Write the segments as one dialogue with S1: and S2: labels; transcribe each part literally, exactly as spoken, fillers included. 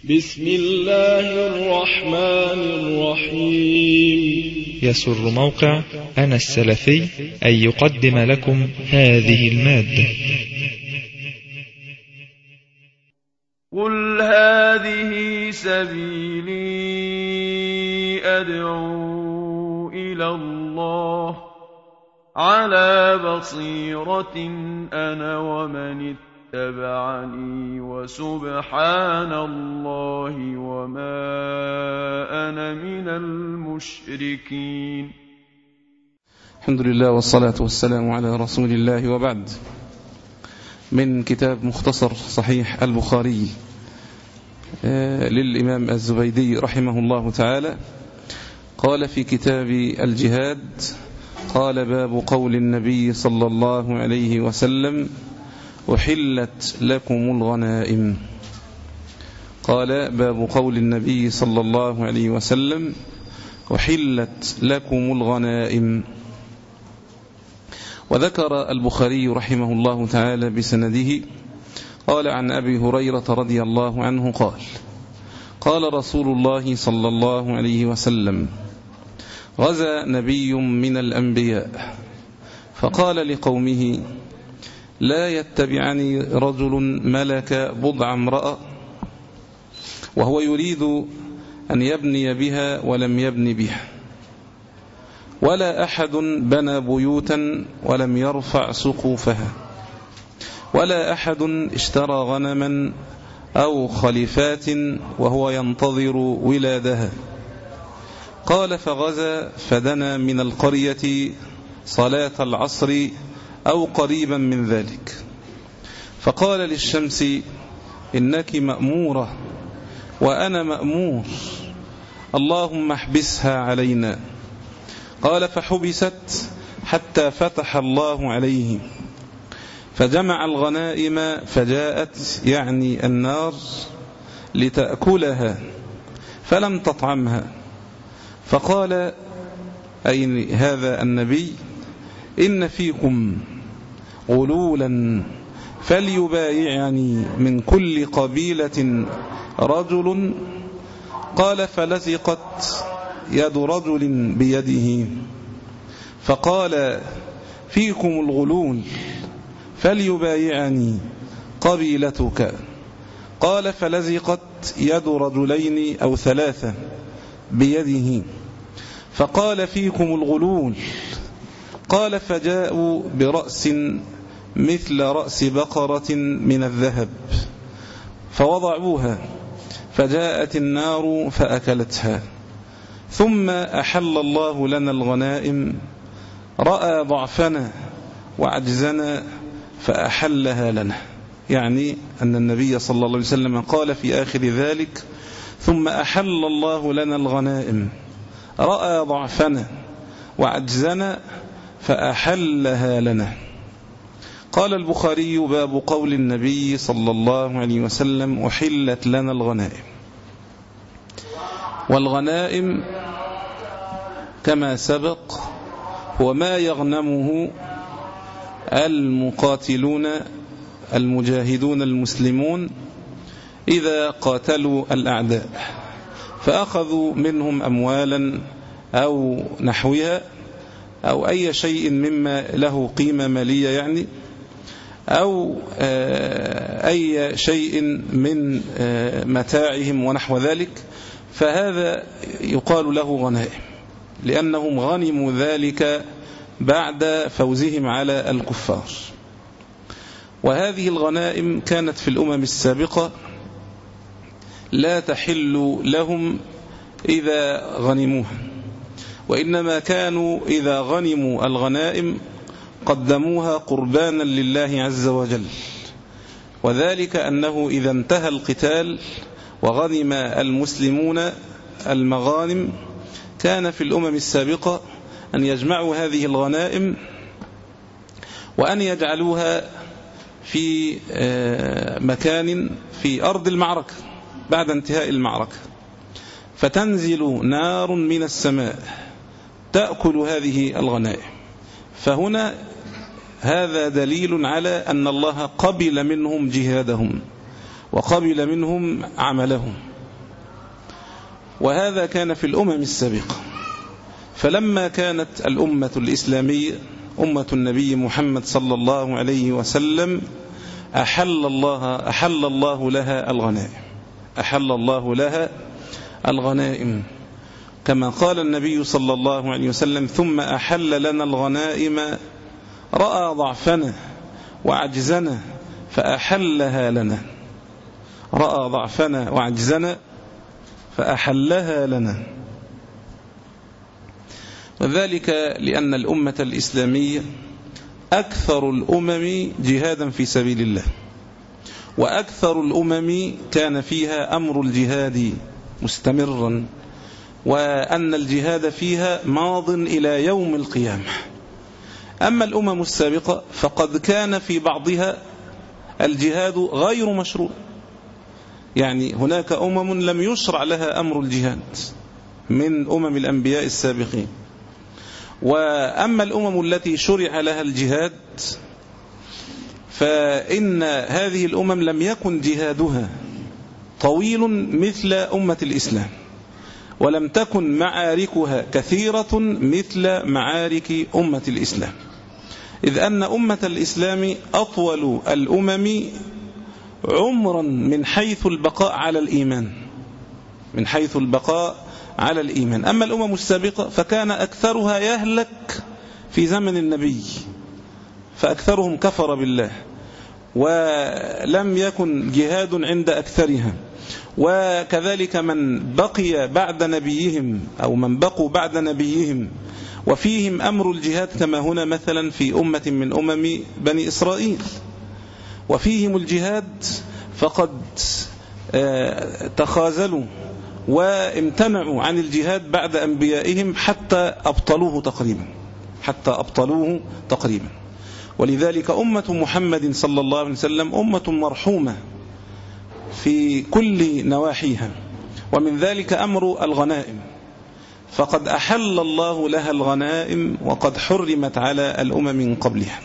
S1: بسم الله الرحمن الرحيم.
S2: يسر موقع أنا السلفي أن يقدم لكم هذه المادة.
S3: قل هذه سبيلي أدعو إلى الله على بصيرة أنا ومن اتبعني وسبحان الله وما أنا من المشركين.
S4: الحمد لله والصلاة والسلام على رسول الله، وبعد. من كتاب مختصر صحيح البخاري للإمام الزبيدي رحمه الله تعالى، قال في كتاب الجهاد: قال باب قول النبي صلى الله عليه وسلم: أحلت لكم الغنائم. قال باب قول النبي صلى الله عليه وسلم: أحلت لكم الغنائم. وذكر البخاري رحمه الله تعالى بسنده قال عن أبي هريرة رضي الله عنه قال: قال رسول الله صلى الله عليه وسلم: غزا نبي من الأنبياء فقال لقومه: لا يتبعني رجل ملك بضع امرأة وهو يريد أن يبني بها ولم يبن بها، ولا أحد بنى بيوتا ولم يرفع سقوفها، ولا أحد اشترى غنما أو خليفات وهو ينتظر ولادها. قال: فغزا فدنا من القرية صلاة العصر أو قريبا من ذلك، فقال للشمس: إنك مأمورة وأنا مأمور، اللهم احبسها علينا. قال: فحبست حتى فتح الله عليه، فجمع الغنائم فجاءت، يعني النار، لتأكلها فلم تطعمها. فقال أي هذا النبي: إن فيكم غلولا فليبايعني من كل قبيلة رجل. قال: فلزقت يد رجل بيده، فقال: فيكم الغلول فليبايعني قبيلتك. قال: فلزقت يد رجلين أو ثلاثة بيده، فقال: فيكم الغلول. قال: فجاءوا برأس مثل رأس بقرة من الذهب فوضعوها، فجاءت النار فأكلتها. ثم أحل الله لنا الغنائم، رأى ضعفنا وعجزنا فأحلها لنا. يعني أن النبي صلى الله عليه وسلم قال في آخر ذلك: ثم أحل الله لنا الغنائم، رأى ضعفنا وعجزنا فأحلها لنا. قال البخاري: باب قول النبي صلى الله عليه وسلم: أحلت لنا الغنائم. والغنائم كما سبق هو ما يغنمه المقاتلون المجاهدون المسلمون إذا قاتلوا الأعداء، فأخذوا منهم أموالا أو نحوها أو أي شيء مما له قيمة مالية، يعني أو أي شيء من متاعهم ونحو ذلك، فهذا يقال له غنائم، لأنهم غنموا ذلك بعد فوزهم على الكفار. وهذه الغنائم كانت في الأمم السابقة لا تحل لهم إذا غنموها، وإنما كانوا إذا غنموا الغنائم قدموها قربانا لله عز وجل. وذلك أنه إذا انتهى القتال وغنم المسلمون المغانم، كان في الأمم السابقة أن يجمعوا هذه الغنائم وأن يجعلوها في مكان في أرض المعركة بعد انتهاء المعركة، فتنزل نار من السماء تأكل هذه الغنائم. فهنا هذا دليل على أن الله قبل منهم جهادهم وقبل منهم عملهم، وهذا كان في الأمم السابقة. فلما كانت الأمة الإسلامية أمة النبي محمد صلى الله عليه وسلم أحل الله, أحل الله لها الغنائم أحل الله لها الغنائم كما قال النبي صلى الله عليه وسلم: ثم أحل لنا الغنائم رأى ضعفنا وعجزنا فأحلها لنا. رأى ضعفنا وعجزنا فأحلها لنا. وذلك لأن الأمة الإسلامية أكثر الأمم جهادا في سبيل الله، وأكثر الأمم كان فيها أمر الجهاد مستمرا، وأن الجهاد فيها ماض إلى يوم القيامة. أما الأمم السابقة فقد كان في بعضها الجهاد غير مشروع، يعني هناك أمم لم يشرع لها أمر الجهاد من أمم الأنبياء السابقين. وأما الأمم التي شرع لها الجهاد فإن هذه الأمم لم يكن جهادها طويل مثل أمة الإسلام، ولم تكن معاركها كثيرة مثل معارك أمة الإسلام، إذ أن أمة الإسلام أطول الأمم عمرا من حيث البقاء على الإيمان من حيث البقاء على الإيمان. أما الأمم السابقة فكان أكثرها يهلك في زمن النبي، فأكثرهم كفر بالله، ولم يكن جهاد عند أكثرها. وكذلك من بقي بعد نبيهم أو من بقوا بعد نبيهم وفيهم أمر الجهاد، كما هنا مثلا في أمة من أمم بني إسرائيل وفيهم الجهاد، فقد تخاذلوا وامتنعوا عن الجهاد بعد أنبيائهم حتى أبطلوه تقريبا حتى أبطلوه تقريبا. ولذلك أمة محمد صلى الله عليه وسلم أمة مرحومة في كل نواحيها، ومن ذلك أمر الغنائم، فقد أحل الله لها الغنائم وقد حرمت على الأمم من قبلها.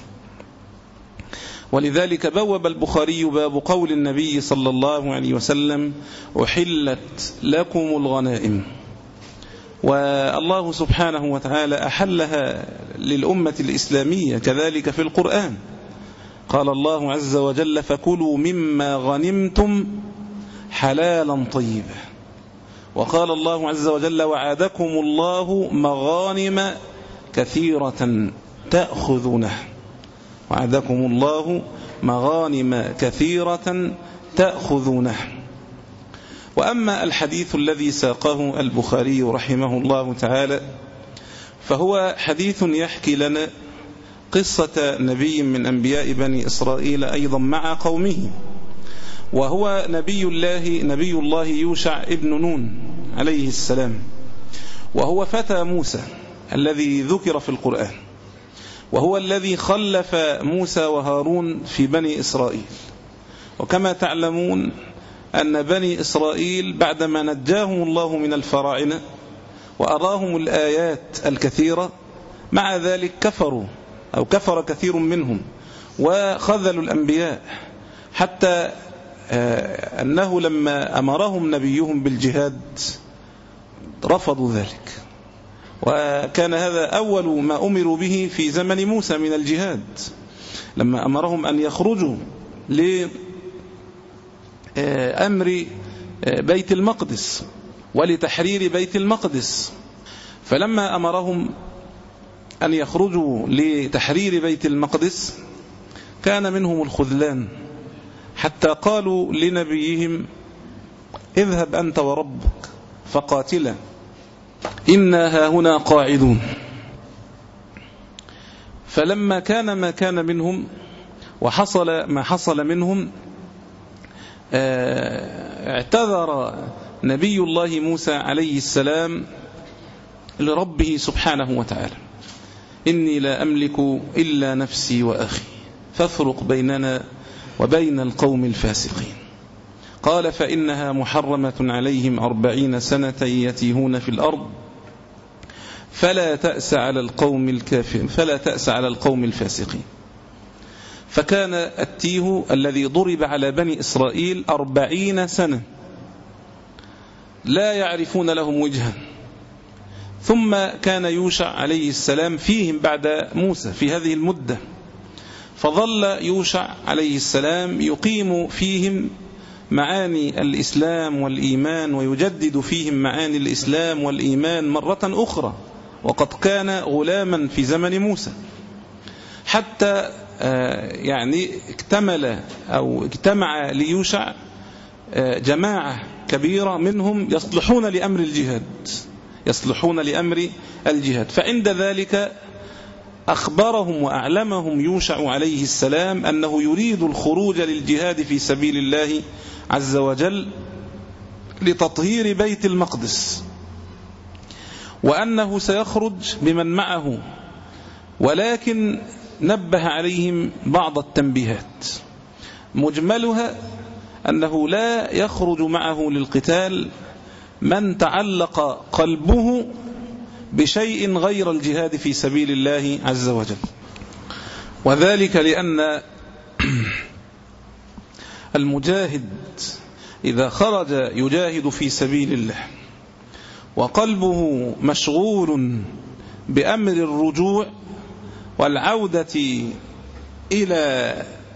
S4: ولذلك بوب البخاري باب قول النبي صلى الله عليه وسلم: أحلت لكم الغنائم. والله سبحانه وتعالى أحلها للأمة الإسلامية كذلك في القرآن. قال الله عز وجل: فكلوا مما غنمتم حلالا طيبا. وقال الله عز وجل: وعدكم الله مغانم كثيرة تأخذونها. وعدكم الله مغانم كثيرة تأخذونها. وأما الحديث الذي ساقه البخاري رحمه الله تعالى فهو حديث يحكي لنا قصة نبي من أنبياء بني إسرائيل أيضا مع قومه، وهو نبي الله نبي الله يوشع ابن نون عليه السلام، وهو فتى موسى الذي ذكر في القرآن، وهو الذي خلف موسى وهارون في بني إسرائيل. وكما تعلمون أن بني إسرائيل بعدما نجاهم الله من الفراعنة وأراهم الآيات الكثيرة، مع ذلك كفروا أو كفر كثير منهم وخذلوا الأنبياء، حتى أنه لما أمرهم نبيهم بالجهاد رفضوا ذلك. وكان هذا أول ما أمروا به في زمن موسى من الجهاد، لما أمرهم أن يخرجوا لأمر بيت المقدس ولتحرير بيت المقدس. فلما أمرهم أن يخرجوا لتحرير بيت المقدس كان منهم الخذلان، حتى قالوا لنبيهم: اذهب أنت وربك فقاتلا إنا هاهنا قاعدون. فلما كان ما كان منهم وحصل ما حصل منهم، اعتذر نبي الله موسى عليه السلام لربه سبحانه وتعالى: إني لا أملك إلا نفسي وأخي فافرق بيننا وبين القوم الفاسقين. قال: فإنها محرمة عليهم أربعين سنة يتيهون في الأرض فلا تأس على القوم الكافرين فلا تأس على القوم الفاسقين. فكان التيه الذي ضرب على بني إسرائيل أربعين سنة، لا يعرفون لهم وجها. ثم كان يوشع عليه السلام فيهم بعد موسى في هذه المدة، فظل يوشع عليه السلام يقيم فيهم معاني الإسلام والإيمان، ويجدد فيهم معاني الإسلام والإيمان مرة أخرى، وقد كان غلاما في زمن موسى، حتى يعني اكتمل أو اجتمع ليوشع جماعة كبيرة منهم يصلحون لأمر الجهاد يصلحون لأمر الجهاد. فعند ذلك أخبرهم وأعلمهم يوشع عليه السلام أنه يريد الخروج للجهاد في سبيل الله عز وجل لتطهير بيت المقدس، وأنه سيخرج بمن معه، ولكن نبه عليهم بعض التنبيهات، مجملها أنه لا يخرج معه للقتال من تعلق قلبه بشيء غير الجهاد في سبيل الله عز وجل، وذلك لأن المجاهد إذا خرج يجاهد في سبيل الله وقلبه مشغول بأمر الرجوع والعودة إلى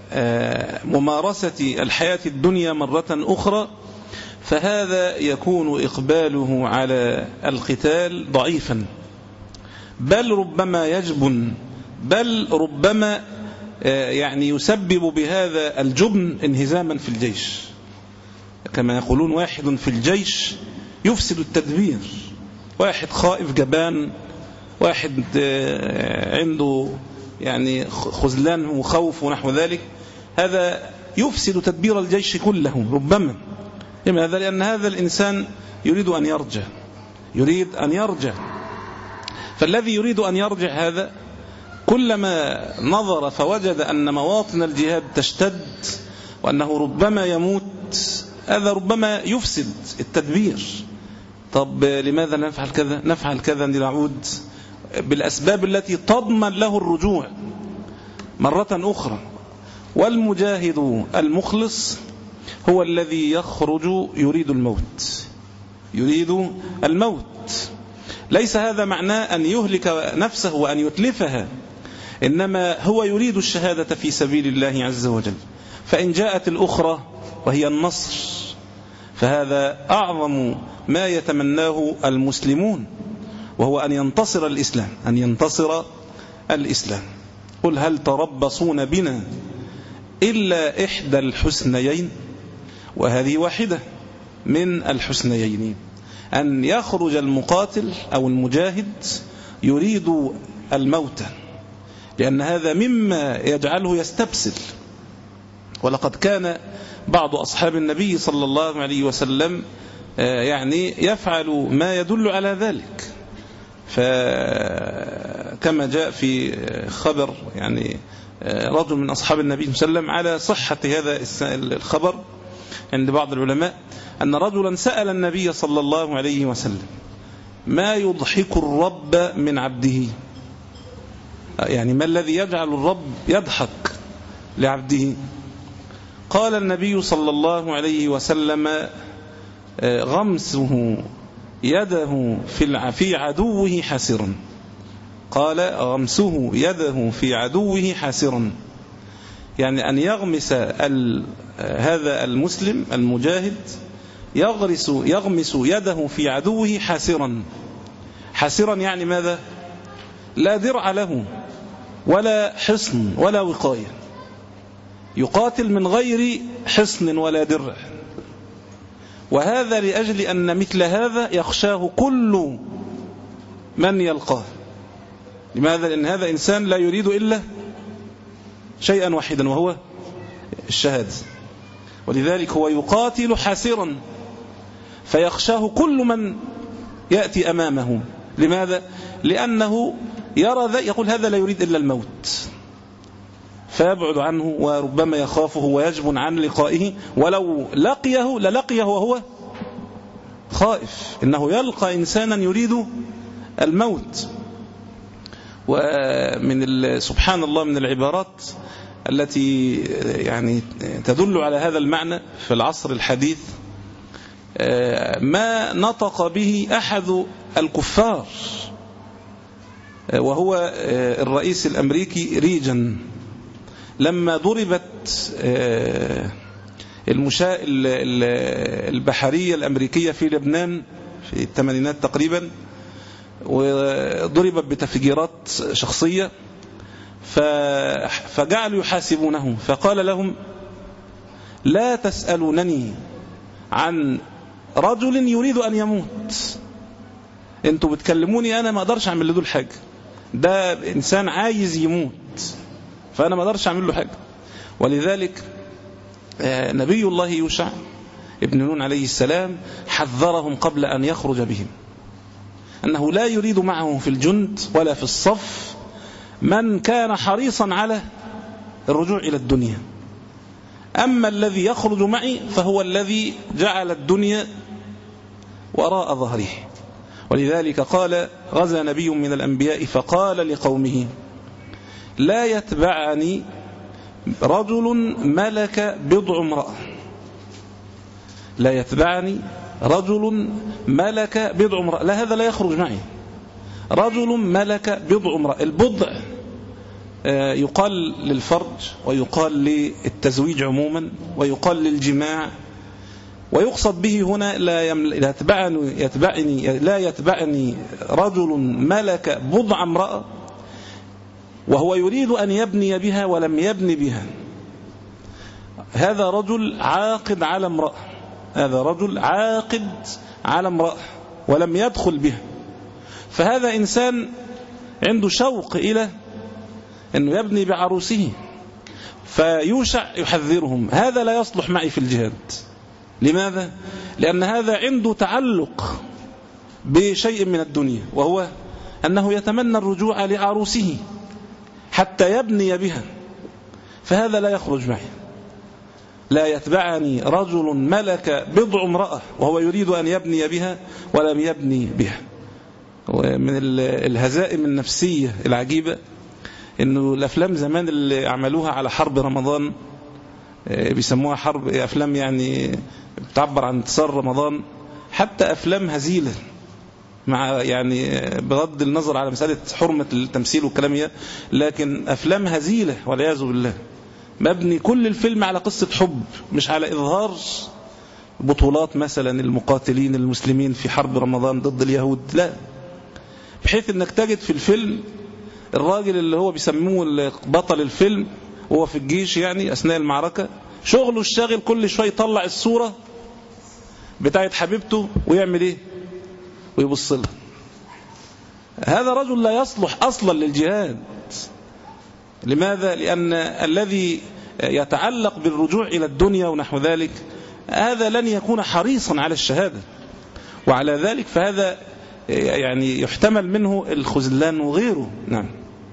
S4: ممارسة الحياة الدنيا مرة أخرى، فهذا يكون إقباله على القتال ضعيفا، بل ربما يجبن، بل ربما يعني يسبب بهذا الجبن انهزاما في الجيش، كما يقولون واحد في الجيش يفسد التدبير. واحد خائف جبان، واحد عنده يعني خذلان وخوف ونحو ذلك، هذا يفسد تدبير الجيش كله ربما. لماذا؟ لأن هذا الإنسان يريد أن يرجع يريد أن يرجع فالذي يريد أن يرجع هذا كلما نظر فوجد أن مواطن الجهاد تشتد وأنه ربما يموت، هذا ربما يفسد التدبير. طب لماذا نفعل كذا نفعل كذا لنعود بالأسباب التي تضمن له الرجوع مرة أخرى. والمجاهد المخلص هو الذي يخرج يريد الموت يريد الموت ليس هذا معناه أن يهلك نفسه وأن يتلفها، إنما هو يريد الشهادة في سبيل الله عز وجل. فإن جاءت الأخرى وهي النصر فهذا أعظم ما يتمناه المسلمون، وهو أن ينتصر الإسلام أن ينتصر الإسلام. قل هل تربصون بنا إلا إحدى الحسنيين، وهذه واحدة من الحسنيين، أن يخرج المقاتل أو المجاهد يريد الموت، لأن هذا مما يجعله يستبسل. ولقد كان بعض أصحاب النبي صلى الله عليه وسلم يعني يفعل ما يدل على ذلك. فكما جاء في خبر يعني رجل من أصحاب النبي صلى الله عليه وسلم على صحة هذا الخبر عند بعض العلماء، أن رجلا سأل النبي صلى الله عليه وسلم ما يضحك الرب من عبده، يعني ما الذي يجعل الرب يضحك لعبده؟ قال النبي صلى الله عليه وسلم غمسه يده في عدوه حاسرا. قال غمسه يده في عدوه حاسرا، يعني أن يغمس هذا المسلم المجاهد يغرس يغمس يده في عدوه حاسرا. حاسرا يعني ماذا؟ لا درع له ولا حصن ولا وقاية، يقاتل من غير حصن ولا درع. وهذا لأجل أن مثل هذا يخشاه كل من يلقاه. لماذا؟ لأن هذا إنسان لا يريد إلا شيئا واحدا وهو الشهادة، ولذلك هو يقاتل حاسرا فيخشاه كل من يأتي أمامه. لماذا؟ لأنه يرى ذا يقول هذا لا يريد إلا الموت، فيبعد عنه وربما يخافه ويجبن عن لقائه، ولو لقيه للقيه وهو خائف، إنه يلقى إنسانا يريد الموت. ومن سبحان الله من العبارات التي يعني تدل على هذا المعنى في العصر الحديث، ما نطق به أحد الكفار، وهو الرئيس الأمريكي ريجن، لما ضربت المشاة البحرية الأمريكية في لبنان في الثمانينات تقريبا، وضربت بتفجيرات شخصية، فجعلوا يحاسبونه، فقال لهم: لا تسألونني عن رجل يريد أن يموت، انتوا بتكلموني أنا ما أقدرش أعمل له حاجة، ده إنسان عايز يموت فأنا ما أقدرش أعمل له حاجة. ولذلك نبي الله يوشع ابن نون عليه السلام حذرهم قبل أن يخرج بهم أنه لا يريد معه في الجند ولا في الصف من كان حريصا على الرجوع إلى الدنيا، أما الذي يخرج معي فهو الذي جعل الدنيا وراء ظهره. ولذلك قال: غزا نبي من الأنبياء فقال لقومه: لا يتبعني رجل ملك بضع امرأة، لا يتبعني رجل ملك بضع امرأة، لا هذا لا يخرج معي، رجل ملك بضع امرأة. البضع يقال للفرج، ويقال للتزويج عموما، ويقال للجماع، ويقصد به هنا لا يتبعني, يتبعني لا يتبعني رجل ملك بضع امرأة وهو يريد أن يبني بها ولم يبني بها. هذا رجل عاقد على امرأة، هذا رجل عاقد على امرأة ولم يدخل بها، فهذا إنسان عنده شوق إلى أنه يبني بعروسه. فيوشع يحذرهم: هذا لا يصلح معي في الجهاد. لماذا؟ لأن هذا عنده تعلق بشيء من الدنيا، وهو أنه يتمنى الرجوع لعروسه حتى يبني بها، فهذا لا يخرج معي. لا يتبعني رجل ملك بضع امرأة وهو يريد أن يبني بها ولم يبني بها. ومن الهزائم النفسية العجيبة إنه الأفلام زمان اللي عملوها على حرب رمضان بيسموها حرب أفلام يعني بتعبر عن انتصار رمضان، حتى أفلام هزيلة، مع يعني بغض النظر على مسألة حرمة التمثيل والكلام، لكن أفلام هزيلة والعياذ بالله، مبني كل الفيلم على قصة حب، مش على إظهار بطولات مثلا المقاتلين المسلمين في حرب رمضان ضد اليهود، لا، بحيث أنك تجد في الفيلم الراجل اللي هو بيسموه بطل الفيلم وهو في الجيش يعني أثناء المعركة، شغله الشاغل كل شوية يطلع الصورة بتاعت حبيبته ويعمل ايه ويبص لها. هذا رجل لا يصلح أصلا للجهاد. لماذا؟ لأن الذي يتعلق بالرجوع إلى الدنيا ونحو ذلك هذا لن يكون حريصا على الشهادة، وعلى ذلك فهذا يعني يحتمل منه الخذلان وغيره. نعم.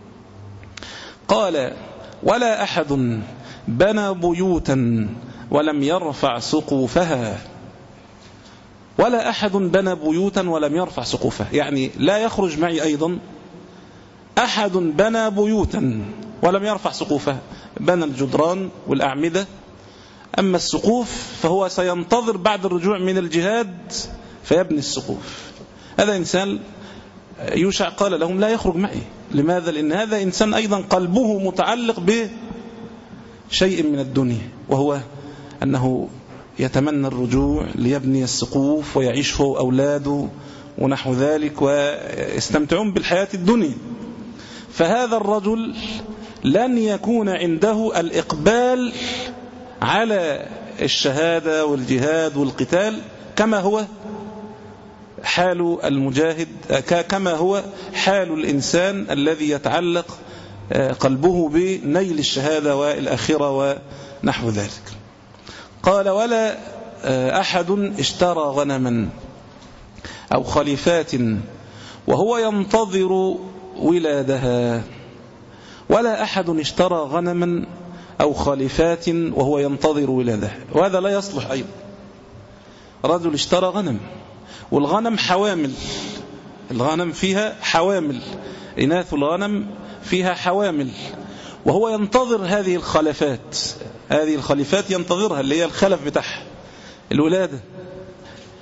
S4: قال: ولا أحد بنى بيوتا ولم يرفع سقوفها. ولا أحد بنى بيوتا ولم يرفع سقوفها، يعني لا يخرج معي أيضا أحد بنى بيوتا ولم يرفع سقوفها، بنى الجدران والأعمدة، أما السقوف فهو سينتظر بعد الرجوع من الجهاد فيبني السقوف. هذا إنسان يوشع قال لهم لا يخرج معي. لماذا؟ لأن هذا إنسان أيضا قلبه متعلق بشيء من الدنيا، وهو أنه يتمنى الرجوع ليبني السقوف ويعيش هو أولاده ونحو ذلك ويستمتعون بالحياة الدنيا. فهذا الرجل لن يكون عنده الإقبال على الشهادة والجهاد والقتال كما هو حال المجاهد، كما هو حال الإنسان الذي يتعلق قلبه بنيل الشهادة والآخرة ونحو ذلك. قال: ولا أحد اشترى غنما أو خليفات وهو ينتظر ولادها. ولا أحد اشترى غنما أو خليفات وهو ينتظر ولادها، وهذا لا يصلح أيضا. رجل اشترى غنم، والغنم حوامل، الغنم فيها حوامل، إناث الغنم فيها حوامل، وهو ينتظر هذه الخلفات، هذه الخليفات ينتظرها اللي هي الخلف بتاعها الولادة.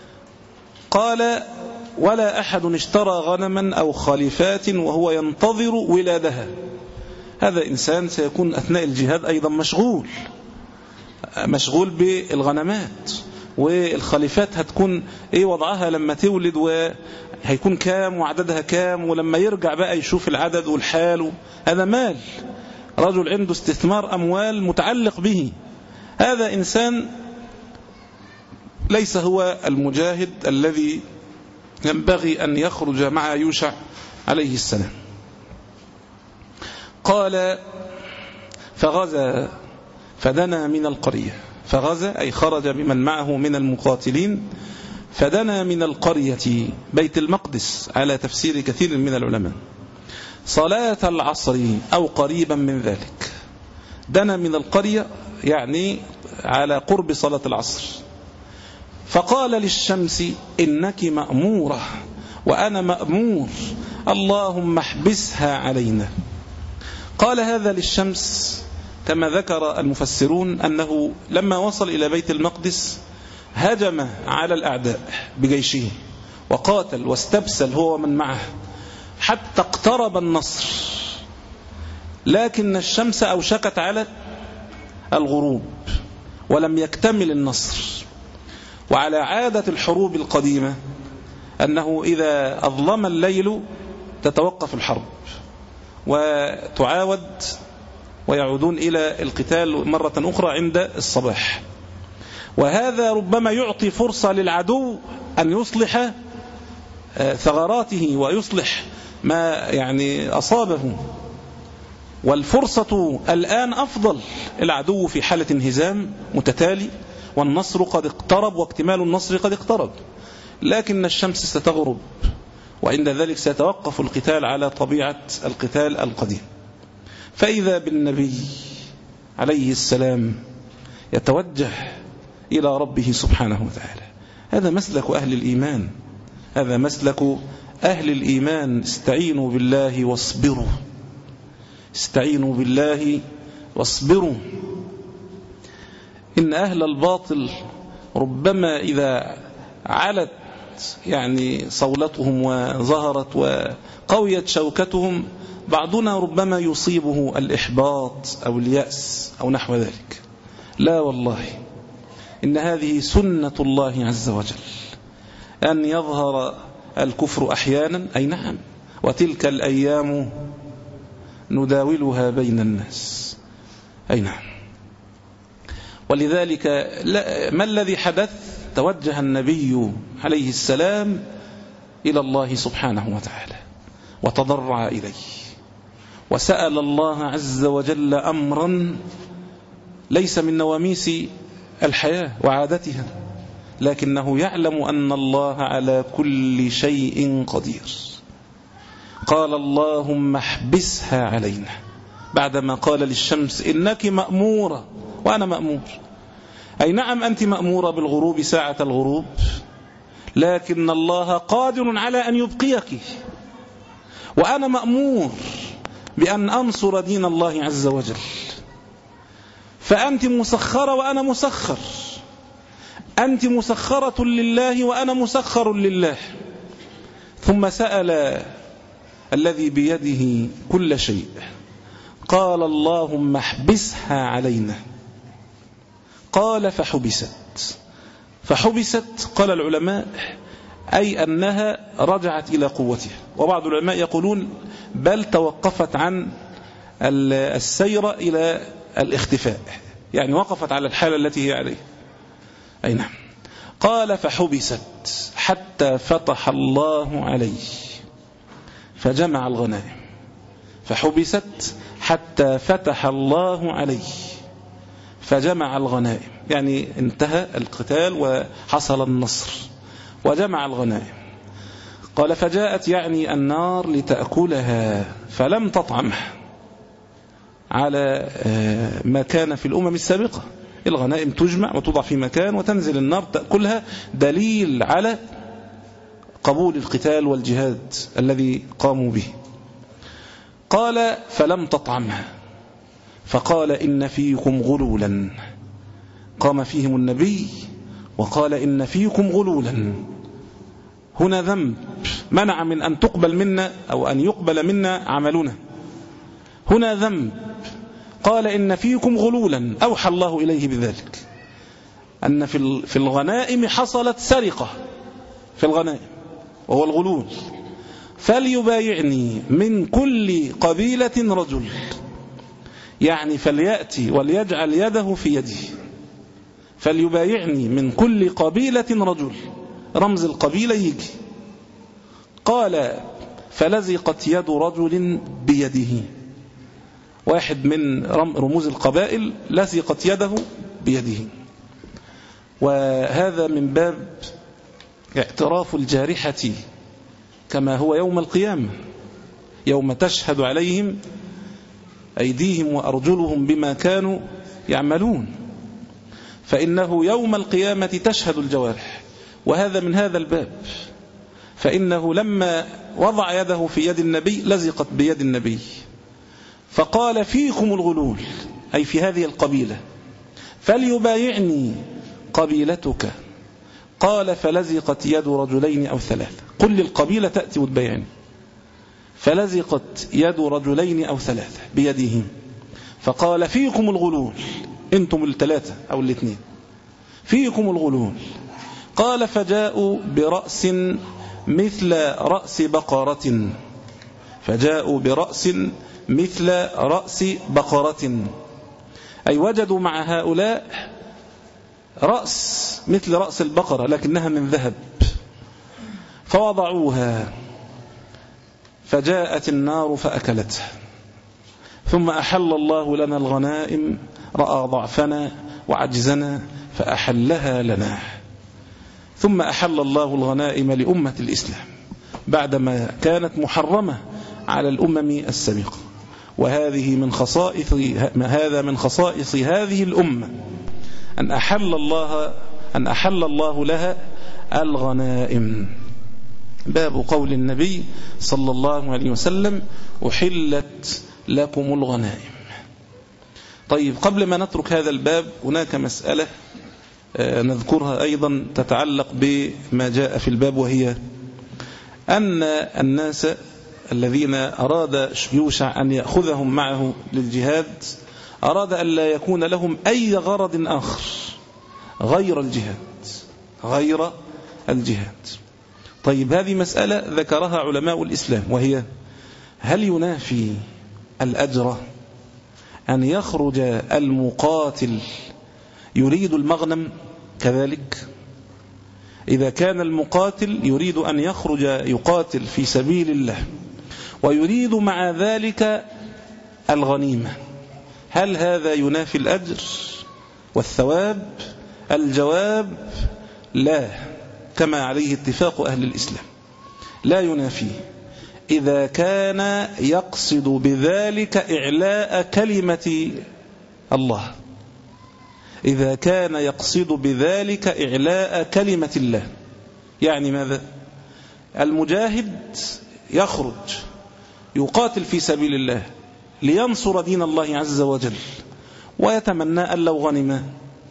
S4: قال ولا أحد اشترى غنما أو خليفات وهو ينتظر ولادها. هذا إنسان سيكون أثناء الجهاد أيضا مشغول مشغول بالغنمات، والخليفات هتكون إيه وضعها لما تولد، وهيكون كام وعددها كام، ولما يرجع بقى يشوف العدد والحال. هذا مال، رجل عنده استثمار أموال متعلق به. هذا إنسان ليس هو المجاهد الذي ينبغي أن يخرج مع يوشع عليه السلام. قال فغزا فدنا من القرية. فغزا أي خرج بمن معه من المقاتلين، فدنا من القرية بيت المقدس على تفسير كثير من العلماء، صلاة العصر أو قريبا من ذلك. دنا من القرية يعني على قرب صلاة العصر. فقال للشمس إنك مأمورة وأنا مأمور، اللهم احبسها علينا. قال هذا للشمس كما ذكر المفسرون أنه لما وصل إلى بيت المقدس هجم على الأعداء بجيشه وقاتل واستبسل هو ومن معه حتى اقترب النصر، لكن الشمس أوشكت على الغروب ولم يكتمل النصر. وعلى عادة الحروب القديمة أنه إذا أظلم الليل تتوقف الحرب وتعاود ويعودون إلى القتال مرة أخرى عند الصباح. وهذا ربما يعطي فرصة للعدو أن يصلح ثغراته ويصلح ما يعني أصابه، والفرصة الآن أفضل. العدو في حالة انهزام متتالي والنصر قد اقترب واكتمال النصر قد اقترب، لكن الشمس ستغرب وعند ذلك سيتوقف القتال على طبيعة القتال القديم. فإذا بالنبي عليه السلام يتوجه إلى ربه سبحانه وتعالى. هذا مسلك أهل الإيمان، هذا مسلك أهل الإيمان. استعينوا بالله واصبروا، استعينوا بالله واصبروا. إن أهل الباطل ربما إذا علت يعني صولتهم وظهرت وقويت شوكتهم بعضنا ربما يصيبه الإحباط أو اليأس أو نحو ذلك. لا والله، إن هذه سنة الله عز وجل أن يظهر الكفر أحيانا، أي نعم، وتلك الأيام نداولها بين الناس، أي نعم. ولذلك ما الذي حدث؟ توجه النبي عليه السلام إلى الله سبحانه وتعالى وتضرع إليه وسأل الله عز وجل أمرا ليس من نواميس الحياة وعادتها، لكنه يعلم أن الله على كل شيء قدير. قال اللهم احبسها علينا، بعدما قال للشمس إنك مأمورة وأنا مأمور. أي نعم أنت مأمورة بالغروب ساعة الغروب، لكن الله قادر على أن يبقيك، وأنا مأمور بأن أنصر دين الله عز وجل. فأنت مسخرة وأنا مسخر، أنت مسخرة لله وأنا مسخر لله. ثم سأل الذي بيده كل شيء، قال اللهم احبسها علينا. قال فحبست. فحبست قال العلماء أي أنها رجعت إلى قوتها، وبعض العلماء يقولون بل توقفت عن السير إلى الاختفاء، يعني وقفت على الحالة التي هي عليه. أي نعم. قال فحبست حتى فتح الله عليه فجمع الغنائم. فحبست حتى فتح الله عليه فجمع الغنائم، يعني انتهى القتال وحصل النصر وجمع الغنائم. قال فجاءت يعني النار لتأكلها فلم تطعمها على ما كان في الأمم السابقة. الغنائم تجمع وتوضع في مكان وتنزل النار تأكلها، دليل على قبول القتال والجهاد الذي قاموا به. قال فلم تطعمها فقال إن فيكم غلولا. قام فيهم النبي وقال إن فيكم غلولا، هنا ذنب منع من أن تقبل منا أو أن يقبل منا عملنا. هنا ذنب قال إن فيكم غلولا، أوحى الله إليه بذلك، أن في الغنائم حصلت سرقة في الغنائم وهو الغلول، فليبايعني من كل قبيلة رجل، يعني فليأتي وليجعل يده في يده، فليبايعني من كل قبيلة رجل، رمز القبيلة يجي. قال فلزقت يد رجل بيده، واحد من رموز القبائل لزقت يده بيده. وهذا من باب اعتراف الجارحة كما هو يوم القيامة، يوم تشهد عليهم أيديهم وأرجلهم بما كانوا يعملون، فإنه يوم القيامة تشهد الجوارح. وهذا من هذا الباب، فإنه لما وضع يده في يد النبي لزقت بيد النبي، فقال فيكم الغلول، أي في هذه القبيلة، فليبايعني قبيلتك. قال فلزقت يد رجلين أو ثلاثة، قل للقبيلة تأتي وتبايعني، فلزقت يد رجلين أو ثلاثة بيدهم، فقال فيكم الغلول، انتم الثلاثة أو الاثنين فيكم الغلول. قال فجاءوا برأس مثل رأس بقرة، فجاءوا برأس مثل رأس بقرة، أي وجدوا مع هؤلاء رأس مثل رأس البقرة لكنها من ذهب، فوضعوها، فجاءت النار فأكلتها. ثم أحل الله لنا الغنائم، رأى ضعفنا وعجزنا فأحلها لنا. ثم أحل الله الغنائم لأمة الإسلام بعدما كانت محرمة على الأمم السابقة. وهذه من خصائص هذا من خصائص هذه الأمة أن أحل الله أن أحل الله لها الغنائم. باب قول النبي صلى الله عليه وسلم أحلت لكم الغنائم. طيب، قبل ما نترك هذا الباب هناك مسألة نذكرها أيضا تتعلق بما جاء في الباب، وهي أن الناس الذين أراد يوشع أن يأخذهم معه للجهاد أراد أن لا يكون لهم أي غرض آخر غير الجهاد غير الجهاد. طيب، هذه مسألة ذكرها علماء الإسلام، وهي هل ينافي الأجر أن يخرج المقاتل يريد المغنم كذلك؟ إذا كان المقاتل يريد أن يخرج يقاتل في سبيل الله ويريد مع ذلك الغنيمة، هل هذا ينافي الأجر والثواب؟ الجواب لا، كما عليه اتفاق أهل الإسلام، لا ينافيه إذا كان يقصد بذلك إعلاء كلمة الله، إذا كان يقصد بذلك إعلاء كلمة الله. يعني ماذا؟ المجاهد يخرج يقاتل في سبيل الله لينصر دين الله عز وجل ويتمنى أن لو غنم،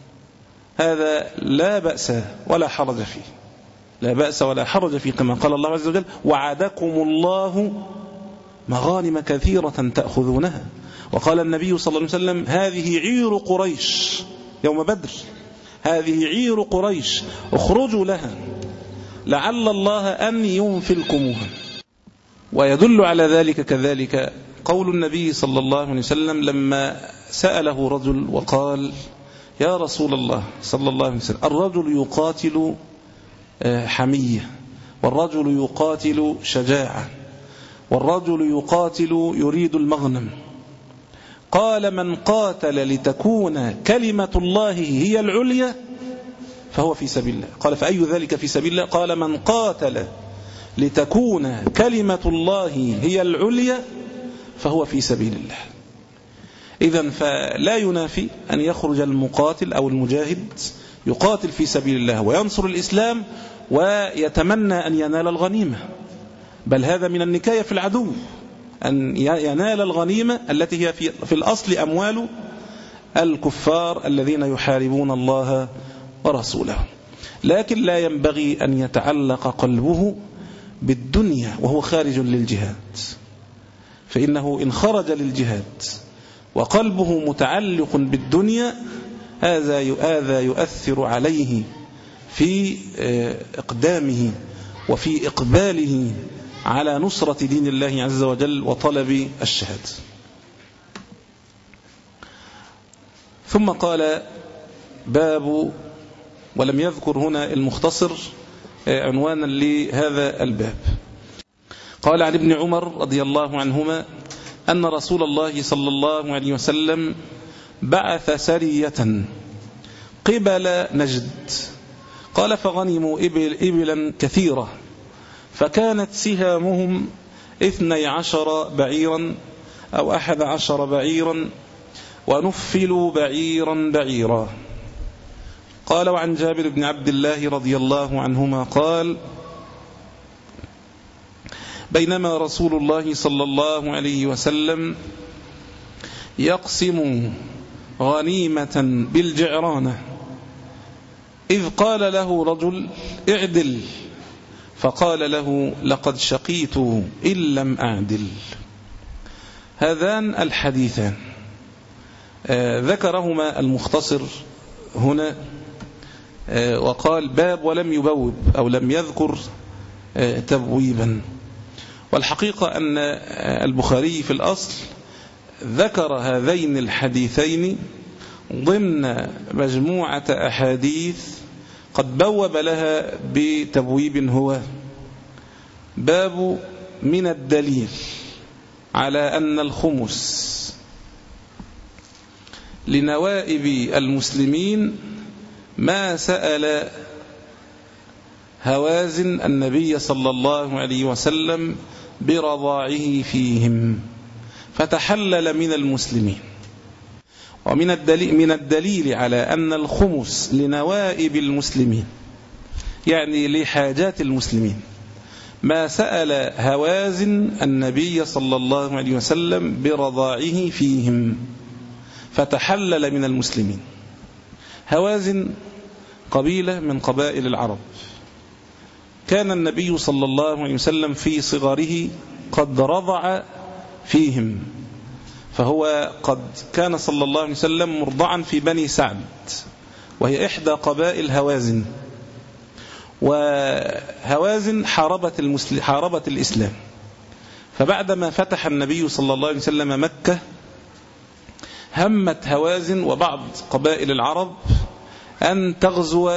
S4: هذا لا بأس ولا حرج فيه، لا بأس ولا حرج فيه، كما قال الله عز وجل وعدكم الله مغانم كثيرة تأخذونها. وقال النبي صلى الله عليه وسلم هذه عير قريش يوم بدر، هذه عير قريش اخرجوا لها لعل الله أن ينفلكموها. ويدل على ذلك كذلك قول النبي صلى الله عليه وسلم لما سأله رجل وقال يا رسول الله صلى الله عليه وسلم الرجل يقاتل حمية، والرجل يقاتل شجاعة، والرجل يقاتل يريد المغنم، قال من قاتل لتكون كلمة الله هي العليا فهو في سبيل الله. قال فأي ذلك في سبيل الله؟ قال من قاتل لتكون كلمة الله هي العليا فهو في سبيل الله. إذن فلا ينافي أن يخرج المقاتل أو المجاهد يقاتل في سبيل الله وينصر الإسلام ويتمنى أن ينال الغنيمة، بل هذا من النكاية في العدو، أن ينال الغنيمة التي هي في, في الأصل أموال الكفار الذين يحاربون الله ورسوله. لكن لا ينبغي أن يتعلق قلبه بالدنيا وهو خارج للجهاد، فإنه إن خرج للجهاد وقلبه متعلق بالدنيا هذا يؤثر عليه في إقدامه وفي إقباله على نصرة دين الله عز وجل وطلب الشهادة. ثم قال باب، ولم يذكر هنا المختصر عنوانا لهذا الباب. قال عن ابن عمر رضي الله عنهما أن رسول الله صلى الله عليه وسلم بعث سرية قبل نجد، قال فغنموا إبل إبلا كثيرة، فكانت سهامهم اثني عشر بعيرا أو أحد عشر بعيرا، ونفلوا بعيرا بعيرا. قال وعن جابر بن عبد الله رضي الله عنهما قال بينما رسول الله صلى الله عليه وسلم يقسم غنيمة بالجعرانة إذ قال له رجل اعدل، فقال له لقد شقيت إن لم أعدل. هذان الحديثان آه ذكرهما المختصر هنا، آه وقال باب ولم يبوب أو لم يذكر آه تبويبا. والحقيقة أن البخاري في الأصل ذكر هذين الحديثين ضمن مجموعة أحاديث قد بوب لها بتبويب، هو باب من الدليل على أن الخمس لنوائب المسلمين ما سأل هوازن النبي صلى الله عليه وسلم برضاعه فيهم فتحلل من المسلمين. ومن الدليل, من الدليل على أن الخمس لنوائب المسلمين يعني لحاجات المسلمين ما سأل هوازن النبي صلى الله عليه وسلم برضاعه فيهم فتحلل من المسلمين. هوازن قبيلة من قبائل العرب، كان النبي صلى الله عليه وسلم في صغره قد رضع فيهم، فهو قد كان صلى الله عليه وسلم مرضعا في بني سعد وهي إحدى قبائل هوازن. وهوازن حاربت, المسل... حاربت الإسلام، فبعدما فتح النبي صلى الله عليه وسلم مكة همت هوازن وبعض قبائل العرب أن تغزو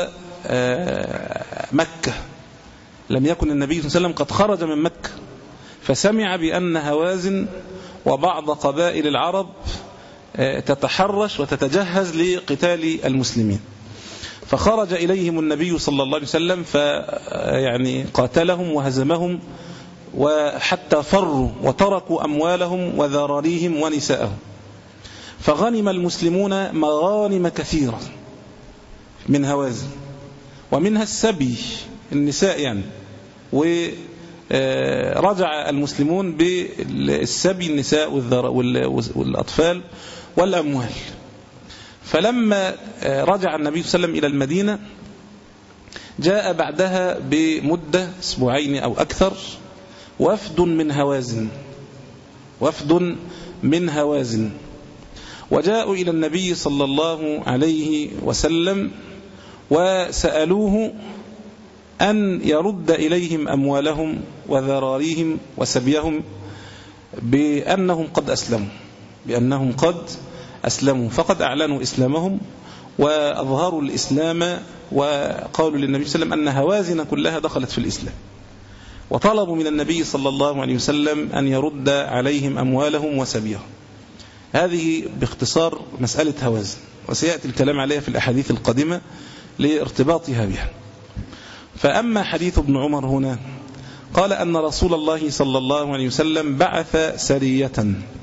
S4: مكة. لم يكن النبي صلى الله عليه وسلم قد خرج من مكة، فسمع بأن هوازن وبعض قبائل العرب تتحرش وتتجهز لقتال المسلمين، فخرج إليهم النبي صلى الله عليه وسلم فيعني قاتلهم وهزمهم وحتى فروا وتركوا أموالهم وذراريهم ونساءهم. فغنم المسلمون مغانم كثيرة من هوازن، ومنها السبي النساء يعني، ورجع المسلمون بالسبي النساء والأطفال والأموال. فلما رجع النبي صلى الله عليه وسلم إلى المدينة جاء بعدها بمدة أسبوعين أو أكثر وفد من هوازن وفد من هوازن وجاءوا إلى النبي صلى الله عليه وسلم وسألوه أن يرد إليهم أموالهم وذراريهم وسبيهم بأنهم قد أسلموا بأنهم قد أسلموا فقد أعلنوا إسلامهم وأظهروا الإسلام، وقالوا للنبي صلى الله عليه وسلم أن هوازن كلها دخلت في الإسلام، وطلبوا من النبي صلى الله عليه وسلم أن يرد عليهم أموالهم وسبيهم. هذه باختصار مسألة هوازن، وسيأتي الكلام عليها في الأحاديث القادمة لارتباطها بها. فأما حديث ابن عمر هنا قال أن رسول الله صلى الله عليه وسلم بعث سرية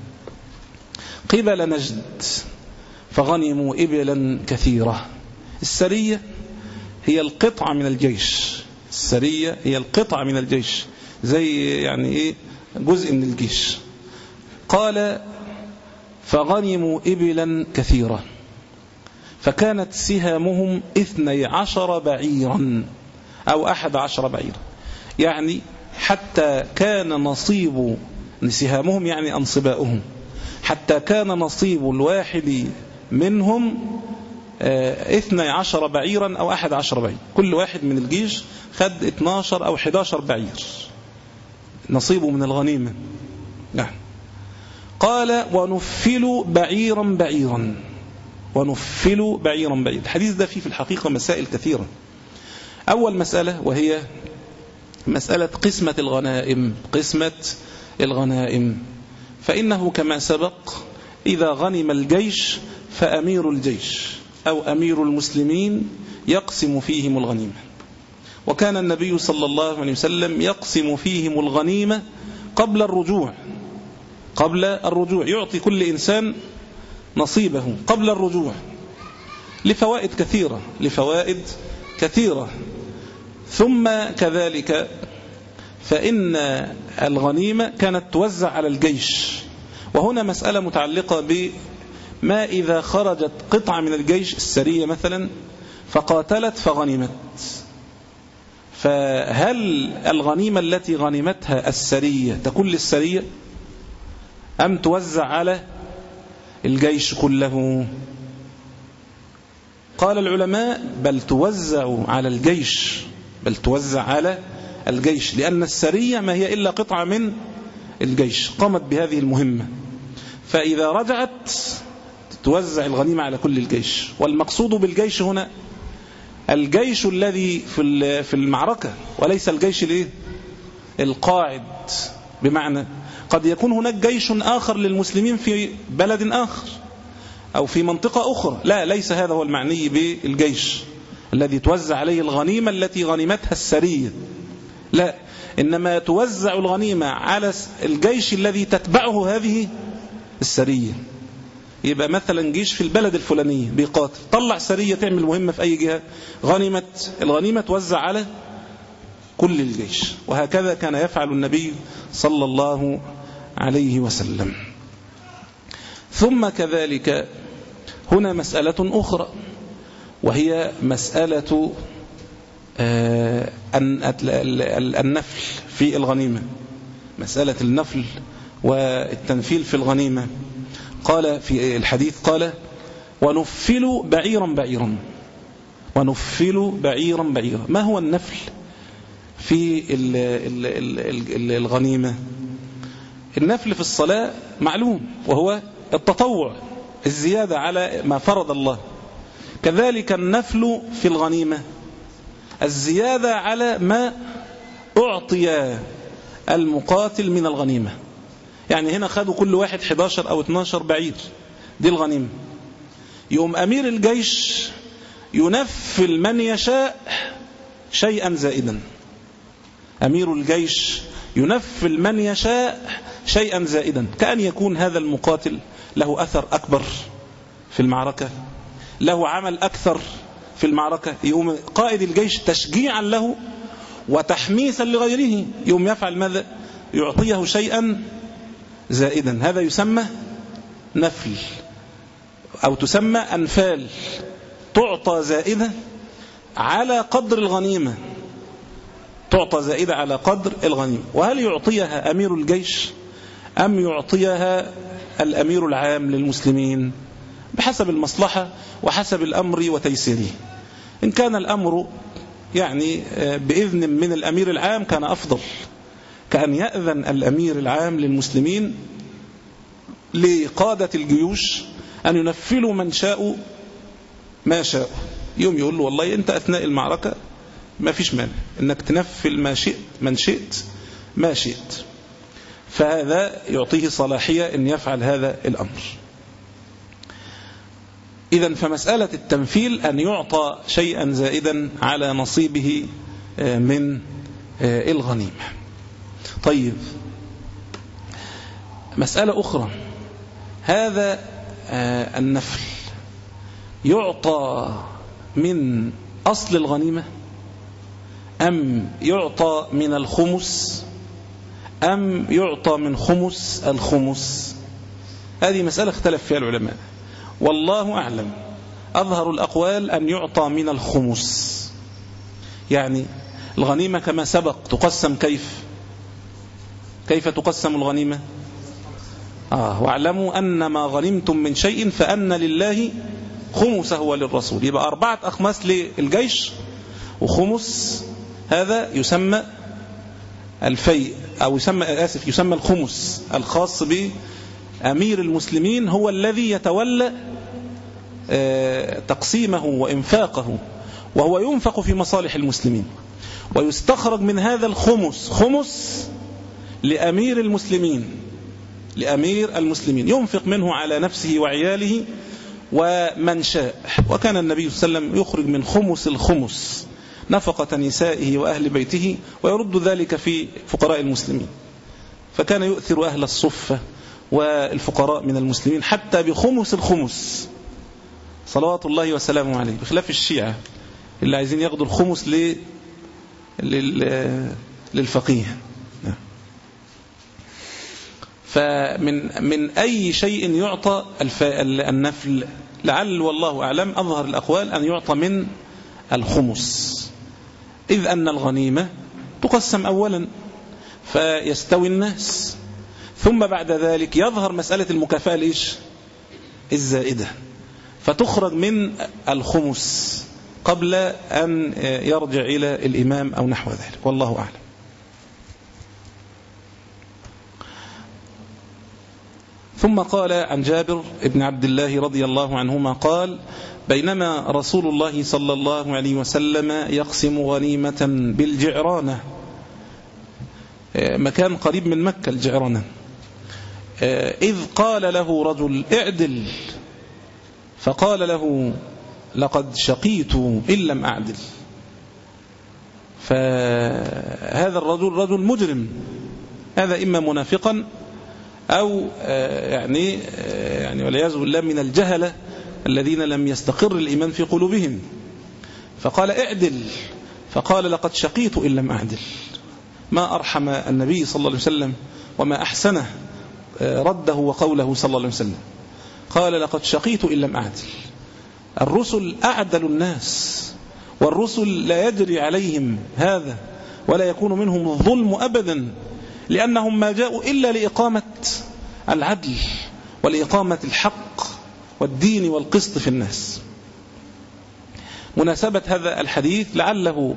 S4: قبل نجد فغنموا إبلا كثيرة. السرية هي القطعة من الجيش، السرية هي القطعة من الجيش، زي يعني إيه جزء من الجيش. قال فغنموا إبلا كثيرة، فكانت سهامهم اثني عشر بعيرا أو أحد عشر بعيرا، يعني حتى كان نصيب سهامهم يعني أنصباؤهم، حتى كان نصيب الواحد منهم اثني عشر بعيرا أو أحد عشر بعير، كل واحد من الجيش خد اثناشر أو احد عشر بعير نصيبه من الغنيمة. نعم. قال ونفلوا بعيرا بعيرا، ونفلوا بعيرا بعيرا. الحديث ده فيه في الحقيقة مسائل كثيرة. أول مسألة وهي مسألة قسمة الغنائم. قسمة الغنائم فإنه كما سبق إذا غنم الجيش فأمير الجيش أو أمير المسلمين يقسم فيهم الغنيمة، وكان النبي صلى الله عليه وسلم يقسم فيهم الغنيمة قبل الرجوع، قبل الرجوع يعطي كل إنسان نصيبه قبل الرجوع لفوائد كثيرة لفوائد كثيرة ثم كذلك فإن الغنيمة كانت توزع على الجيش. وهنا مسألة متعلقة بما إذا خرجت قطعة من الجيش السرية مثلا فقاتلت فغنمت، فهل الغنيمة التي غنمتها السرية تكون للسرية أم توزع على الجيش كله؟ قال العلماء بل توزع على الجيش، بل توزع على الجيش، لأن السرية ما هي إلا قطعة من الجيش قامت بهذه المهمة، فإذا رجعت توزع الغنيمة على كل الجيش. والمقصود بالجيش هنا الجيش الذي في المعركة وليس الجيش القاعد، بمعنى قد يكون هناك جيش آخر للمسلمين في بلد آخر أو في منطقة أخرى، لا ليس هذا هو المعني بالجيش الذي توزع عليه الغنيمة التي غنمتها السرية، لا، إنما توزع الغنيمة على الجيش الذي تتبعه هذه السرية. يبقى مثلا جيش في البلد الفلانية بيقاتل، طلع سرية تعمل مهمة في أي جهة، غنيمة الغنيمة توزع على كل الجيش، وهكذا كان يفعل النبي صلى الله عليه وسلم. ثم كذلك هنا مسألة أخرى وهي مسألة النفل في الغنيمة، مسألة النفل والتنفيل في الغنيمة. قال في الحديث قال ونفلوا بعيرا بعيرا، ونفلوا بعيرا بعيرا. ما هو النفل في الغنيمة؟ النفل في الصلاة معلوم وهو التطوع، الزيادة على ما فرض الله. كذلك النفل في الغنيمة الزيادة على ما أعطي المقاتل من الغنيمة. يعني هنا خدوا كل واحد احد عشر أو اثني عشر بعير، دي الغنيمة. يوم أمير الجيش ينفل من يشاء شيئا زائدا، أمير الجيش ينفل من يشاء شيئا زائدا، كأن يكون هذا المقاتل له أثر أكبر في المعركة، له عمل أكثر في المعركة، يوم قائد الجيش تشجيعا له وتحميسا لغيره يوم يفعل ماذا؟ يعطيه شيئا زائدا. هذا يسمى نفل أو تسمى أنفال، تعطى زائدة على قدر الغنيمة، تعطى زائدة على قدر الغنيمة. وهل يعطيها أمير الجيش أم يعطيها الأمير العام للمسلمين؟ بحسب المصلحة وحسب الأمر وتيسيره. إن كان الأمر يعني بإذن من الأمير العام كان أفضل، كأن يأذن الأمير العام للمسلمين لقادة الجيوش أن ينفلوا من شاءوا ما شاءوا، يوم يقول له والله أنت أثناء المعركة ما فيش مانع أنك تنفل ما شئت من شئت ما شئت، فهذا يعطيه صلاحية أن يفعل هذا الأمر. إذن فمسألة التنفيل أن يعطى شيئا زائدا على نصيبه من الغنيمة. طيب، مسألة أخرى، هذا النفل يعطى من أصل الغنيمة أم يعطى من الخمس أم يعطى من خمس الخمس؟ هذه مسألة اختلف فيها العلماء، والله أعلم أظهر الأقوال أن يعطى من الخمس. يعني الغنيمة كما سبق تقسم كيف كيف تقسم الغنيمة؟ آه واعلموا أن ما غنمتم من شيء فأن لله خمسه وللرسول. يبقى أربعة أخماس للجيش، وخمس هذا يسمى الفيء، أو يسمى آسف يسمى الخمس الخاص بأمير المسلمين، هو الذي يتولى تقسيمه وإنفاقه، وهو ينفق في مصالح المسلمين، ويستخرج من هذا الخمس خمس لأمير المسلمين لأمير المسلمين ينفق منه على نفسه وعياله ومن شاء. وكان النبي صلى الله عليه وسلم يخرج من خمس الخمس نفقة نسائه وأهل بيته، ويرد ذلك في فقراء المسلمين. فكان يؤثر أهل الصفة والفقراء من المسلمين حتى بخمس الخمس صلوات الله وسلامه عليه، بخلاف الشيعة اللي عايزين ياخدوا الخمس ل... لل... للفقيه. فمن من أي شيء يعطى الف... النفل، لعل والله أعلم أظهر الأقوال أن يعطى من الخمس، إذ أن الغنيمة تقسم أولا فيستوي الناس، ثم بعد ذلك يظهر مسألة المكافأة ليش الزائدة، فتخرج من الخمس قبل أن يرجع إلى الإمام أو نحو ذلك، والله أعلم. ثم قال عن جابر بن عبد الله رضي الله عنهما قال: بينما رسول الله صلى الله عليه وسلم يقسم غنيمة بالجعرانة، مكان قريب من مكة الجعرانة، إذ قال له رجل: اعدل، فقال له: لقد شقيت إن لم أعدل. فهذا الرجل رجل مجرم، هذا إما منافقا أو يعني يعني والعياذ بالله من الجهلة الذين لم يستقر الإيمان في قلوبهم. فقال: اعدل، فقال: لقد شقيت إن لم أعدل. ما أرحم النبي صلى الله عليه وسلم وما أحسنه رده وقوله صلى الله عليه وسلم، قال: لقد شقيت إن لم أعدل. الرسل أعدل الناس، والرسل لا يجري عليهم هذا ولا يكون منهم الظلم أبدا، لأنهم ما جاءوا إلا لإقامة العدل ولإقامة الحق والدين والقسط في الناس. مناسبة هذا الحديث لعله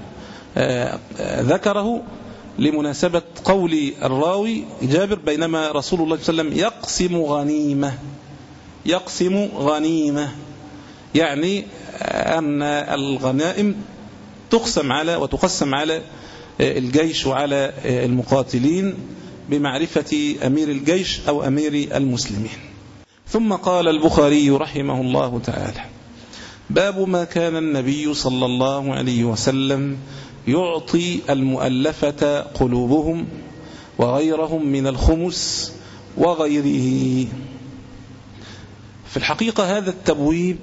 S4: ذكره لمناسبة قول الراوي جابر: بينما رسول الله صلى الله عليه وسلم يقسم غنيمة. يقسم غنيمة يعني أن الغنائم تقسم على وتقسم على الجيش وعلى المقاتلين بمعرفة أمير الجيش أو أمير المسلمين. ثم قال البخاري رحمه الله تعالى: باب ما كان النبي صلى الله عليه وسلم يعطي المؤلفة قلوبهم وغيرهم من الخمس وغيره. في الحقيقة هذا التبويب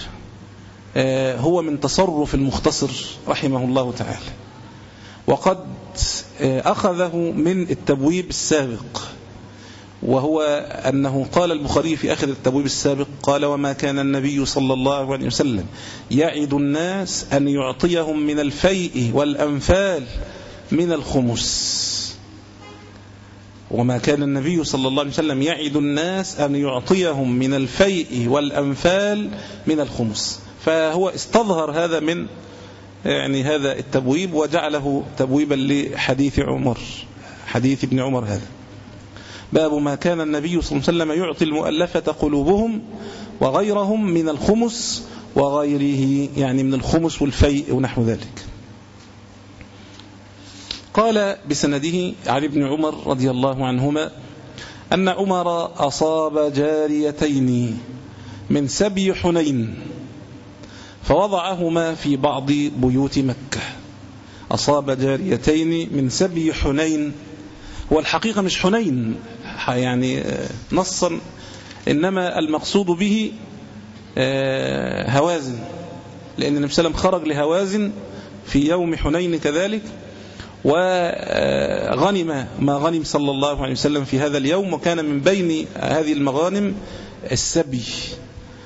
S4: هو من تصرف المختصر رحمه الله تعالى، وقد أخذه من التبويب السابق، وهو أنه قال البخاري في آخر التبويب السابق قال: وما كان النبي صلى الله عليه وسلم يعد الناس أن يعطيهم من الفيء والأنفال من الخمس. وما كان النبي صلى الله عليه وسلم يعد الناس أن يعطيهم من الفيء والأنفال من الخمس، فهو استظهر هذا من يعني هذا التبويب وجعله تبويبا لحديث عمر، حديث ابن عمر هذا. باب ما كان النبي صلى الله عليه وسلم يعطي المؤلفة قلوبهم وغيرهم من الخمس وغيره، يعني من الخمس والفيء ونحو ذلك. قال بسنده عن ابن عمر رضي الله عنهما أن عمر أصاب جاريتين من سبي حنين فوضعهما في بعض بيوت مكة. أصاب جاريتين من سبي حنين، هو الحقيقة مش حنين يعني نصا، إنما المقصود به هوازن، لأن النبي صلى الله عليه وسلم خرج لهوازن في يوم حنين كذلك، وغنم ما غنم صلى الله عليه وسلم في هذا اليوم، وكان من بين هذه المغانم السبي.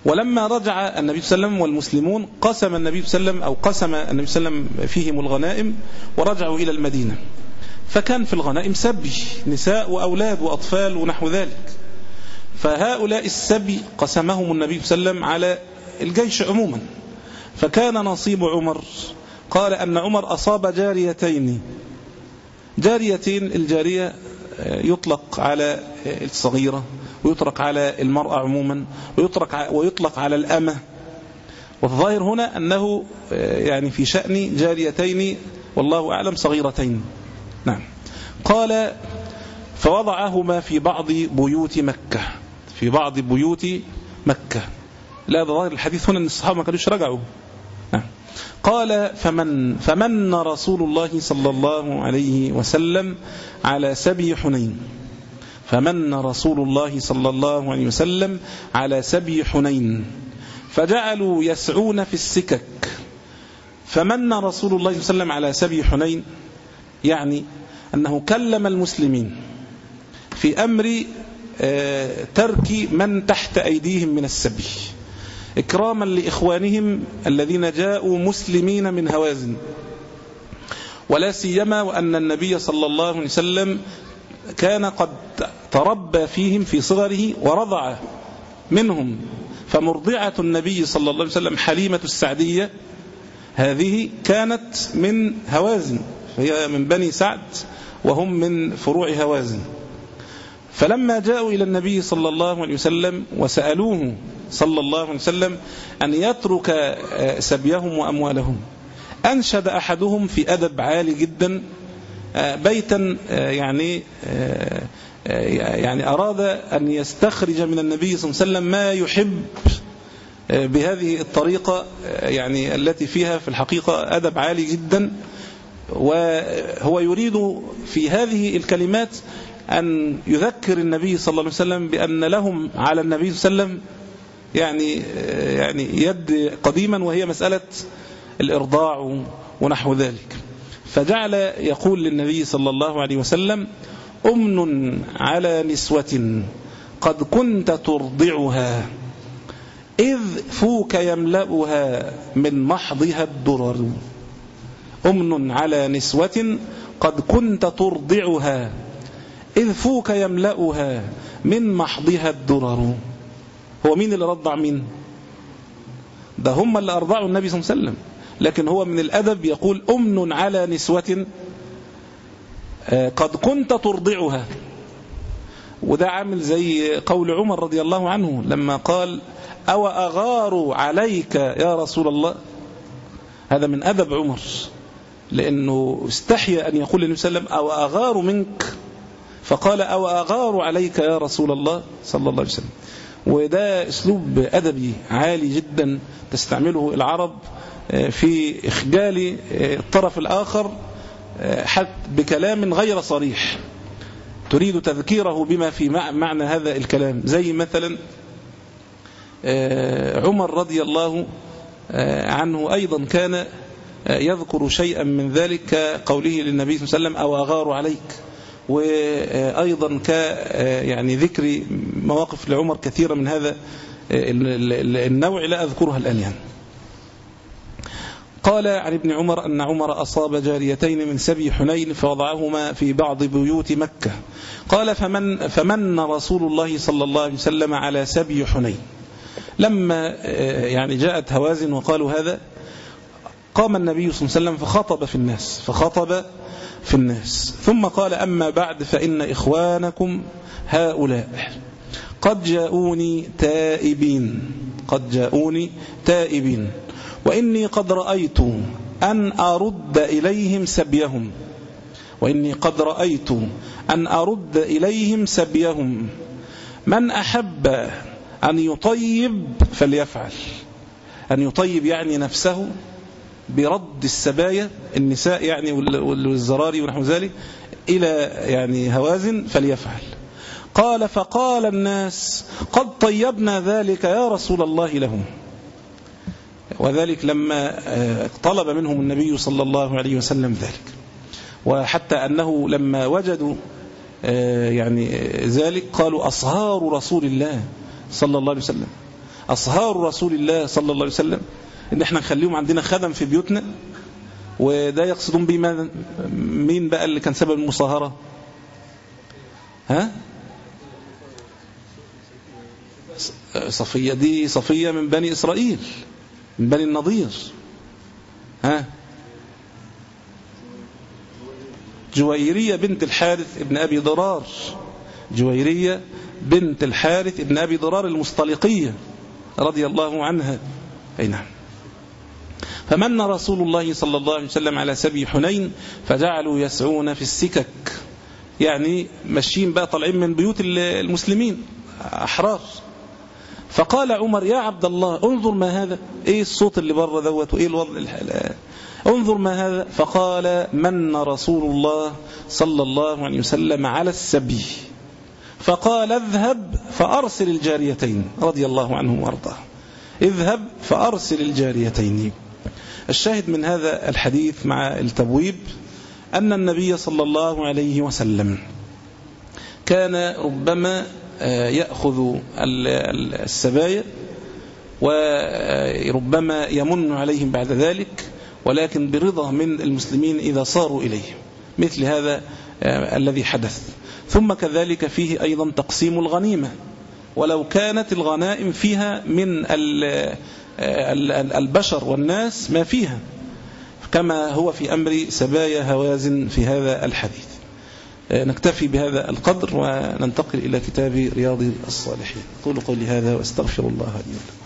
S4: ولما رجع النبي صلى الله عليه وسلم والمسلمون قسم النبي صلى الله عليه وسلم أو قسم النبي صلى الله عليه وسلم فيهم الغنائم ورجعوا إلى المدينة. فكان في الغنائم سبي، نساء وأولاد وأطفال ونحو ذلك. فهؤلاء السبي قسمهم النبي صلى الله عليه وسلم على الجيش عموما. فكان نصيب عمر، قال أن عمر أصاب جاريتين جاريتين الجارية يطلق على الصغيرة ويطلق على المرأة عموما ويطلق ويطلق على الأمة، والظاهر هنا أنه يعني في شأن جاريتين والله أعلم صغيرتين. نعم. قال فوضعهما في بعض بيوت مكة في بعض بيوت مكة. لا، ظاهر الحديث هنا أن الصحابة ما كانوش رجعوا. نعم. قال فمن فمن رسول الله صلى الله عليه وسلم على سبي حنين فمن رسول الله صلى الله عليه وسلم على سبي حنين فجعلوا يسعون في السكك. فمن رسول الله صلى الله عليه وسلم على سبي حنين يعني أنه كلم المسلمين في أمر ترك من تحت أيديهم من السبي إكراما لإخوانهم الذين جاءوا مسلمين من هوازن، ولا سيما وأن النبي صلى الله عليه وسلم كان قد تربى فيهم في صغره ورضع منهم. فمرضعة النبي صلى الله عليه وسلم حليمة السعدية هذه كانت من هوازن، هي من بني سعد وهم من فروع هوازن. فلما جاءوا إلى النبي صلى الله عليه وسلم وسألوه صلى الله عليه وسلم أن يترك سبيهم وأموالهم، أنشد أحدهم في أدب عالي جدا بيتا يعني يعني أراد أن يستخرج من النبي صلى الله عليه وسلم ما يحب بهذه الطريقة يعني التي فيها في الحقيقة أدب عالي جدا. وهو يريد في هذه الكلمات أن يذكر النبي صلى الله عليه وسلم بأن لهم على النبي صلى الله عليه وسلم يعني يعني يد قديما، وهي مسألة الإرضاع ونحو ذلك. فجعل يقول للنبي صلى الله عليه وسلم أمن على نسوة قد كنت ترضعها إذ فوك يملأها من محضها الدرر. أمن على نسوة قد كنت ترضعها إذ فوك يملأها من محضها الدرر. هو مين اللي رضع مين؟ ده هم اللي أرضعوا النبي صلى الله عليه وسلم، لكن هو من الأدب يقول أمن على نسوة قد كنت ترضعها. وده عامل زي قول عمر رضي الله عنه لما قال أو أغار عليك يا رسول الله. هذا من أدب عمر، لأنه استحي أن يقول للنبي صلى الله عليه وسلم أو أغار منك، فقال أو أغار عليك يا رسول الله صلى الله عليه وسلم. وده أسلوب أدبي عالي جدا تستعمله العرب في إخجال الطرف الآخر حتى بكلام غير صريح تريد تذكيره بما في معنى هذا الكلام. زي مثلا عمر رضي الله عنه أيضا كان يذكر شيئا من ذلك كقوله للنبي صلى الله عليه وسلم أو أغار عليك. وأيضا ك يعني ذكر مواقف لعمر كثيرة من هذا النوع لا أذكرها الآن يعني. قال عن ابن عمر أن عمر أصاب جاريتين من سبي حنين فوضعهما في بعض بيوت مكة. قال فمن, فمن رسول الله صلى الله عليه وسلم على سبي حنين. لما يعني جاءت هوازن وقالوا هذا، قام النبي صلى الله عليه وسلم فخطب في الناس فخطب في الناس ثم قال أما بعد فإن إخوانكم هؤلاء قد جاءوني تائبين قد جاءوني تائبين وإني قد رأيت أن أرد إليهم سبيهم وإني قد رأيت أن أرد إليهم سبيهم من أحب أن يطيب فليفعل. أن يطيب يعني نفسه برد السبايا النساء يعني والزراري ونحو ذلك إلى يعني هوازن فليفعل. قال فقال الناس قد طيبنا ذلك يا رسول الله لهم. وذلك لما طلب منهم النبي صلى الله عليه وسلم ذلك، وحتى أنه لما وجدوا يعني ذلك قالوا أصهار رسول الله صلى الله عليه وسلم أصهار رسول الله صلى الله عليه وسلم إن احنا نخليهم عندنا خدم في بيوتنا. وده يقصدون به مين بقى اللي كان سبب المصاهرة؟ ها؟ صفية دي صفية من بني إسرائيل، من بني النضير. ها؟ جويرية بنت الحارث ابن أبي ضرار، جويرية بنت الحارث ابن أبي ضرار المصطلقية رضي الله عنها. أي نعم. فمن رسول الله صلى الله عليه وسلم على سبي حنين فجعلوا يسعون في السكك، يعني ماشيين بقى طالعين من بيوت المسلمين أحرار. فقال عمر يا عبد الله انظر ما هذا، ايه الصوت اللي بره دوت وايه الوضع الحلال، انظر ما هذا. فقال من رسول الله صلى الله عليه وسلم على السبي، فقال اذهب فأرسل الجاريتين رضي الله عنهم وارضاه، اذهب فأرسل الجاريتين. الشاهد من هذا الحديث مع التبويب أن النبي صلى الله عليه وسلم كان ربما يأخذ السبايا وربما يمن عليهم بعد ذلك، ولكن برضا من المسلمين إذا صاروا إليه، مثل هذا الذي حدث. ثم كذلك فيه أيضا تقسيم الغنيمة، ولو كانت الغنائم فيها من البشر والناس ما فيها، كما هو في أمر سبايا هوازن في هذا الحديث. نكتفي بهذا القدر وننتقل إلى كتاب رياض الصالحين. قولوا قولي هذا واستغفر الله لي ولكم.